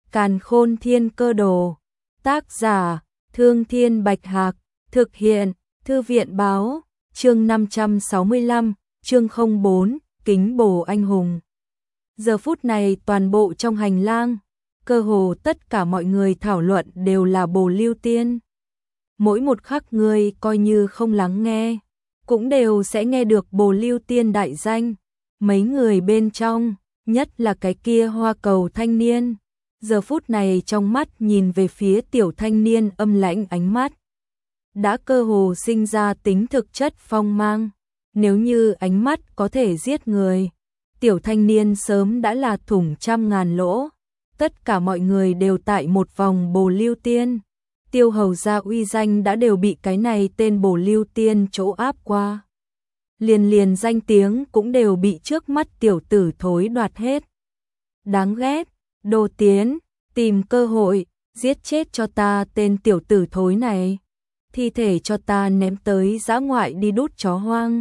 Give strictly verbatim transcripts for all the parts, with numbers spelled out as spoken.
Càn Khôn Thiên Cơ Đồ. Tác giả: Thương Thiên Bạch Hạc. Thực hiện: Thư viện Báo. Chương năm trăm sáu mươi lăm, chương không bốn, Kính Bồ Anh Hùng. Giờ phút này toàn bộ trong hành lang, cơ hồ tất cả mọi người thảo luận đều là Bồ Lưu Tiên. Mỗi một khắc người coi như không lắng nghe, cũng đều sẽ nghe được Bồ Lưu Tiên đại danh. Mấy người bên trong, nhất là cái kia hoa cầu thanh niên, giờ phút này trong mắt nhìn về phía tiểu thanh niên âm lãnh ánh mắt. Đã cơ hồ sinh ra tính thực chất phong mang. Nếu như ánh mắt có thể giết người, tiểu thanh niên sớm đã là thủng trăm ngàn lỗ. Tất cả mọi người đều tại một vòng Bồ Lưu Tiên. Tiêu hầu gia uy danh đã đều bị cái này tên Bồ Lưu Tiên chỗ áp qua. Liền liền danh tiếng cũng đều bị trước mắt tiểu tử thối đoạt hết. Đáng ghét, Đồ Tiến, tìm cơ hội, giết chết cho ta tên tiểu tử thối này. Thi thể cho ta ném tới dã ngoại đi đút chó hoang.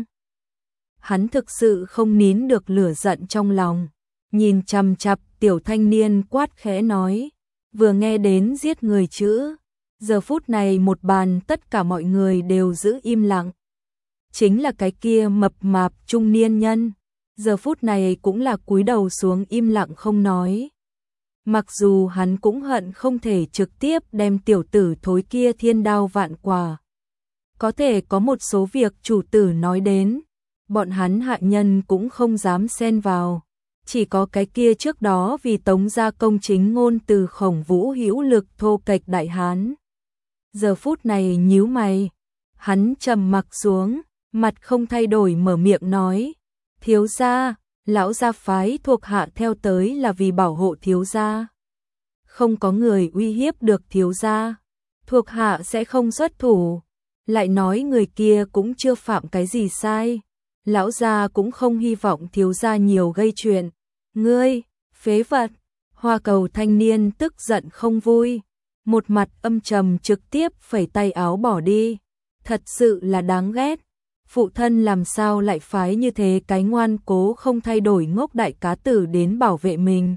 Hắn thực sự không nín được lửa giận trong lòng, nhìn chằm chằm tiểu thanh niên quát khẽ nói, vừa nghe đến giết người chữ, giờ phút này một bàn tất cả mọi người đều giữ im lặng. Chính là cái kia mập mạp trung niên nhân, giờ phút này cũng là cúi đầu xuống im lặng không nói. Mặc dù hắn cũng hận không thể trực tiếp đem tiểu tử thối kia thiên đao vạn quả. Có thể có một số việc chủ tử nói đến, bọn hắn hạ nhân cũng không dám xen vào. Chỉ có cái kia trước đó vì tống gia công chính ngôn từ Khổng Vũ hữu lực thô kệch đại hán. Giờ phút này nhíu mày, hắn trầm mặc xuống, mặt không thay đổi mở miệng nói, thiếu gia, lão gia phái thuộc hạ theo tới là vì bảo hộ thiếu gia. Không có người uy hiếp được thiếu gia, thuộc hạ sẽ không xuất thủ. Lại nói người kia cũng chưa phạm cái gì sai, lão gia cũng không hy vọng thiếu gia nhiều gây chuyện. Ngươi, phế vật! Hoa cầu thanh niên tức giận không vui, một mặt âm trầm trực tiếp phẩy tay áo bỏ đi. Thật sự là đáng ghét, phụ thân làm sao lại phái như thế cái ngoan cố không thay đổi ngốc đại cá tử đến bảo vệ mình.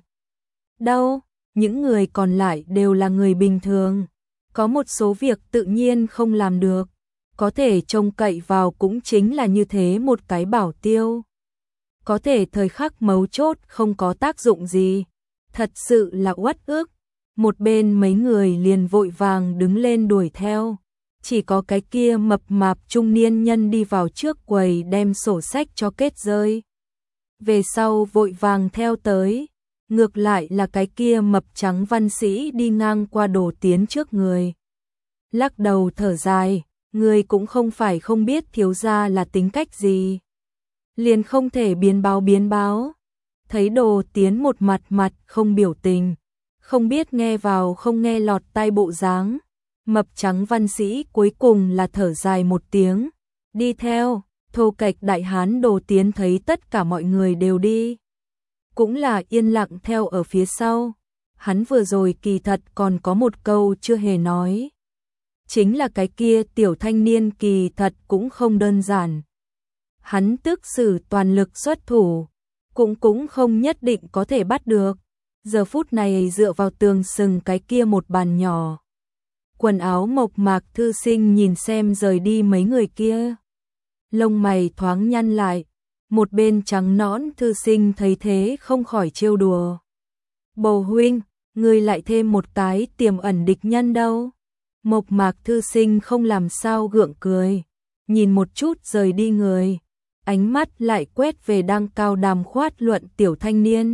Đâu, những người còn lại đều là người bình thường, có một số việc tự nhiên không làm được, có thể trông cậy vào cũng chính là như thế một cái bảo tiêu. Có thể thời khắc mấu chốt không có tác dụng gì, thật sự là uất ức. Một bên mấy người liền vội vàng đứng lên đuổi theo, chỉ có cái kia mập mạp trung niên nhân đi vào trước quầy đem sổ sách cho kết rơi. Về sau vội vàng theo tới, ngược lại là cái kia mập trắng văn sĩ đi ngang qua Đồ Tiến trước người. Lắc đầu thở dài, người cũng không phải không biết thiếu gia là tính cách gì. Liền không thể biến báo biến báo. Thấy Đồ Tiến một mặt mặt không biểu tình, không biết nghe vào không nghe lọt tai bộ dáng. Mập trắng văn sĩ cuối cùng là thở dài một tiếng, đi theo. Thô kệch đại hán Đồ Tiến thấy tất cả mọi người đều đi, cũng là yên lặng theo ở phía sau. Hắn vừa rồi kỳ thật còn có một câu chưa hề nói, chính là cái kia tiểu thanh niên kỳ thật cũng không đơn giản. Hắn tức sử toàn lực xuất thủ, cũng cũng không nhất định có thể bắt được. Giờ phút này dựa vào tường sừng cái kia một bàn nhỏ, quần áo mộc mạc thư sinh nhìn xem rời đi mấy người kia, lông mày thoáng nhăn lại. Một bên trắng nõn thư sinh thấy thế không khỏi trêu đùa, Bồ huynh, ngươi lại thêm một cái tiềm ẩn địch nhân đâu. Mộc mạc thư sinh không làm sao gượng cười, nhìn một chút rời đi người, ánh mắt lại quét về đang cao đàm khoát luận tiểu thanh niên.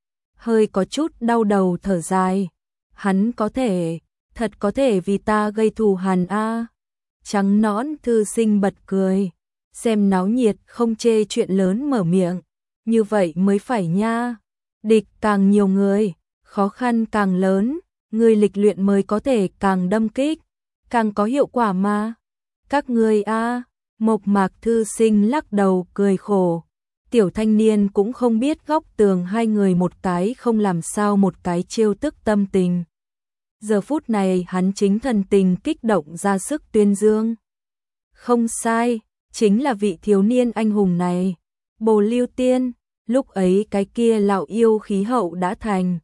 Hơi có chút đau đầu thở dài, hắn có thể, thật có thể vì ta gây thù hằn a. Trắng nõn thư sinh bật cười, xem náo nhiệt không chê chuyện lớn mở miệng, như vậy mới phải nha. Địch càng nhiều người, khó khăn càng lớn, người lịch luyện mới có thể càng đâm kích, càng có hiệu quả mà. Các ngươi a. Mộc mạc thư sinh lắc đầu cười khổ. Tiểu thanh niên cũng không biết góc tường hai người một cái không làm sao một cái trêu tức tâm tình. Giờ phút này hắn chính thần tình kích động ra sức tuyên dương. Không sai, chính là vị thiếu niên anh hùng này, Bồ Lưu Tiên. Lúc ấy cái kia lão yêu khí hậu đã thành,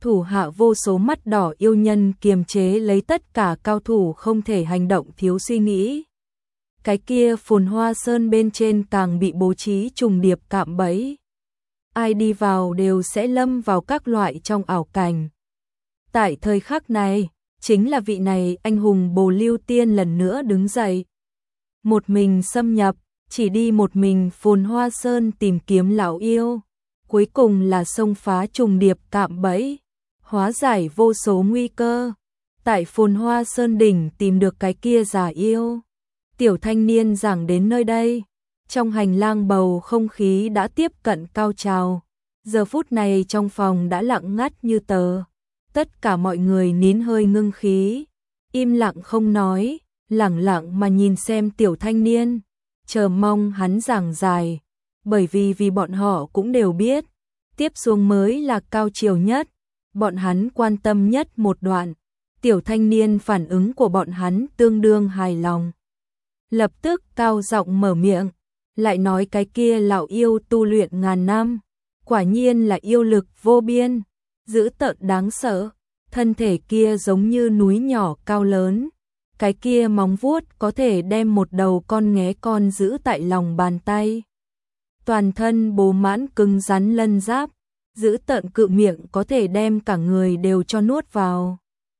thủ hạ vô số mắt đỏ yêu nhân kiềm chế lấy tất cả cao thủ không thể hành động thiếu suy nghĩ. Cái kia Phồn Hoa Sơn bên trên càng bị bố trí trùng điệp cạm bẫy. Ai đi vào đều sẽ lâm vào các loại trong ảo cảnh. Tại thời khắc này, chính là vị này anh hùng Bồ Lưu Tiên lần nữa đứng dậy. Một mình xâm nhập, chỉ đi một mình Phồn Hoa Sơn tìm kiếm lão yêu. Cuối cùng là xông phá trùng điệp cạm bẫy, hóa giải vô số nguy cơ. Tại Phồn Hoa Sơn đỉnh tìm được cái kia giả yêu. Tiểu thanh niên giảng đến nơi đây. Trong hành lang bầu không khí đã tiếp cận cao trào. Giờ phút này trong phòng đã lặng ngắt như tờ. Tất cả mọi người nín hơi ngưng khí. Im lặng không nói, lẳng lặng mà nhìn xem tiểu thanh niên. Chờ mong hắn giảng giải. Bởi vì vì bọn họ cũng đều biết. Tiếp xuống mới là cao chiều nhất. Bọn hắn quan tâm nhất một đoạn. Tiểu thanh niên phản ứng của bọn hắn tương đương hài lòng. Lập tức cao giọng mở miệng. Lại nói cái kia lão yêu tu luyện ngàn năm. Quả nhiên là yêu lực vô biên. Dữ tợn đáng sợ. Thân thể kia giống như núi nhỏ cao lớn. Cái kia móng vuốt có thể đem một đầu con nghé con giữ tại lòng bàn tay. Toàn thân bố mãn cứng rắn lân giáp. Dữ tợn cự miệng có thể đem cả người đều cho nuốt vào.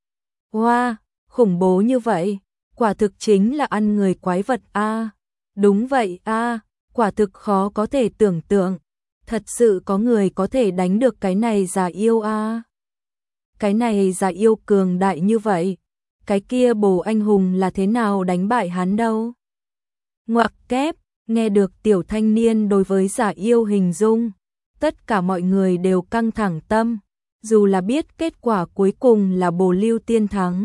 Wow, khủng bố như vậy. Quả thực chính là ăn người quái vật a. À. Đúng vậy a, à, quả thực khó có thể tưởng tượng. Thật sự có người có thể đánh được cái này giả yêu a. À. Cái này giả yêu cường đại như vậy. Cái kia Bồ anh hùng là thế nào đánh bại hắn đâu? Ngoặc kép, nghe được tiểu thanh niên đối với giả yêu hình dung. Tất cả mọi người đều căng thẳng tâm. Dù là biết kết quả cuối cùng là Bồ Lưu Tiên thắng.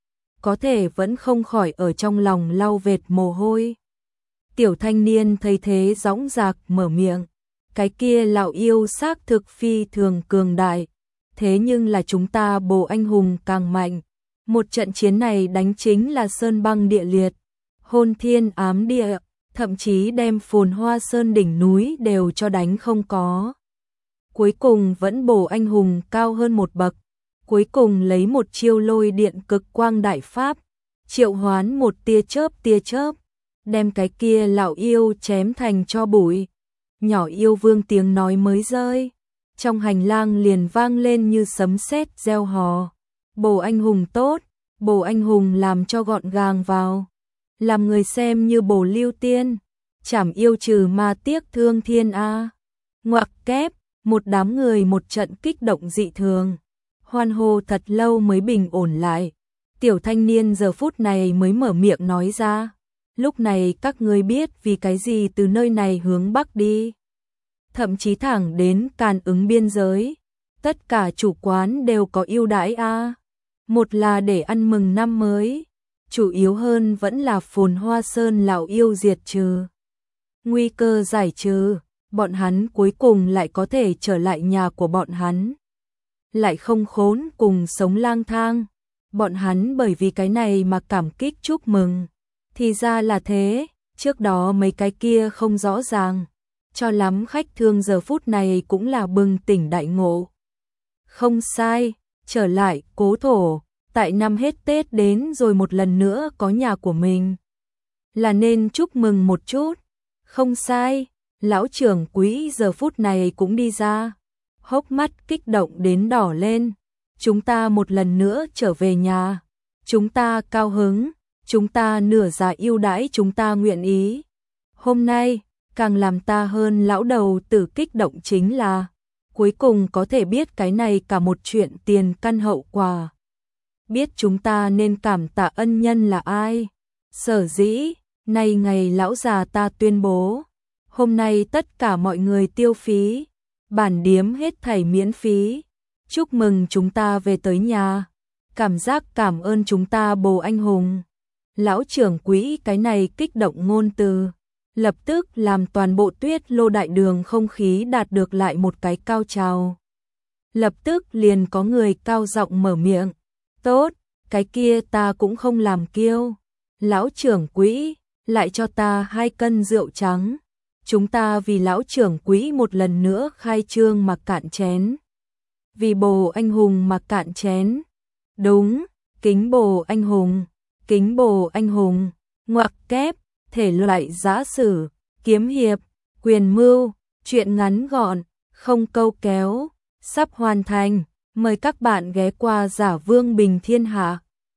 Có thể vẫn không khỏi ở trong lòng lau vệt mồ hôi. Tiểu thanh niên thấy thế dõng dạc mở miệng. Cái kia lão yêu xác thực phi thường cường đại. Thế nhưng là chúng ta Bồ anh hùng càng mạnh. Một trận chiến này đánh chính là sơn băng địa liệt. Hôn thiên ám địa. Thậm chí đem Phồn Hoa Sơn đỉnh núi đều cho đánh không có. Cuối cùng vẫn Bồ anh hùng cao hơn một bậc. Cuối cùng lấy một chiêu lôi điện cực quang đại pháp. Triệu hoán một tia chớp tia chớp. Đem cái kia lão yêu chém thành cho bụi. Nhỏ yêu vương tiếng nói mới rơi. Trong hành lang liền vang lên như sấm sét reo hò. Bồ anh hùng tốt. Bồ anh hùng làm cho gọn gàng vào. Làm người xem như Bồ Lưu Tiên. Chảm yêu trừ ma tiếc thương thiên a. Ngoặc kép. Một đám người một trận kích động dị thường. Hoan hô thật lâu mới bình ổn lại. Tiểu thanh niên giờ phút này mới mở miệng nói ra. Lúc này các ngươi biết vì cái gì từ nơi này hướng bắc đi. Thậm chí thẳng đến Càn Ứng biên giới. Tất cả chủ quán đều có ưu đãi a. Một là để ăn mừng năm mới. Chủ yếu hơn vẫn là Phồn Hoa Sơn lão yêu diệt trừ. Nguy cơ giải trừ. Bọn hắn cuối cùng lại có thể trở lại nhà của bọn hắn. Lại không khốn cùng sống lang thang. Bọn hắn bởi vì cái này mà cảm kích chúc mừng. Thì ra là thế, trước đó mấy cái kia không rõ ràng. Cho lắm khách thương giờ phút này cũng là bừng tỉnh đại ngộ. Không sai, trở lại cố thổ, tại năm hết Tết đến rồi một lần nữa có nhà của mình. Là nên chúc mừng một chút. Không sai, lão trưởng quý giờ phút này cũng đi ra. Hốc mắt kích động đến đỏ lên. Chúng ta một lần nữa trở về nhà. Chúng ta cao hứng. Chúng ta nửa già yêu đãi chúng ta nguyện ý. Hôm nay, càng làm ta hơn lão đầu tử kích động chính là cuối cùng có thể biết cái này cả một chuyện tiền căn hậu quả. Biết chúng ta nên cảm tạ ân nhân là ai. Sở dĩ, nay ngày lão già ta tuyên bố. Hôm nay tất cả mọi người tiêu phí. Bản điếm hết thảy miễn phí. Chúc mừng chúng ta về tới nhà. Cảm giác cảm ơn chúng ta Bồ anh hùng. Lão trưởng quỹ cái này kích động ngôn từ. Lập tức làm toàn bộ Tuyết Lô đại đường không khí đạt được lại một cái cao trào. Lập tức liền có người cao giọng mở miệng. Tốt, cái kia ta cũng không làm kiêu. Lão trưởng quỹ, lại cho ta hai cân rượu trắng. Chúng ta vì lão trưởng quỹ một lần nữa khai trương mà cạn chén. vì bồ anh hùng mà cạn chén. Đúng, kính bồ anh hùng, kính bồ anh hùng, ngoặc kép, thể loại giã sử, kiếm hiệp, quyền mưu, truyện ngắn gọn, không câu kéo, sắp hoàn thành. Mời các bạn ghé qua Giả Vương Bình Thiên Hạ.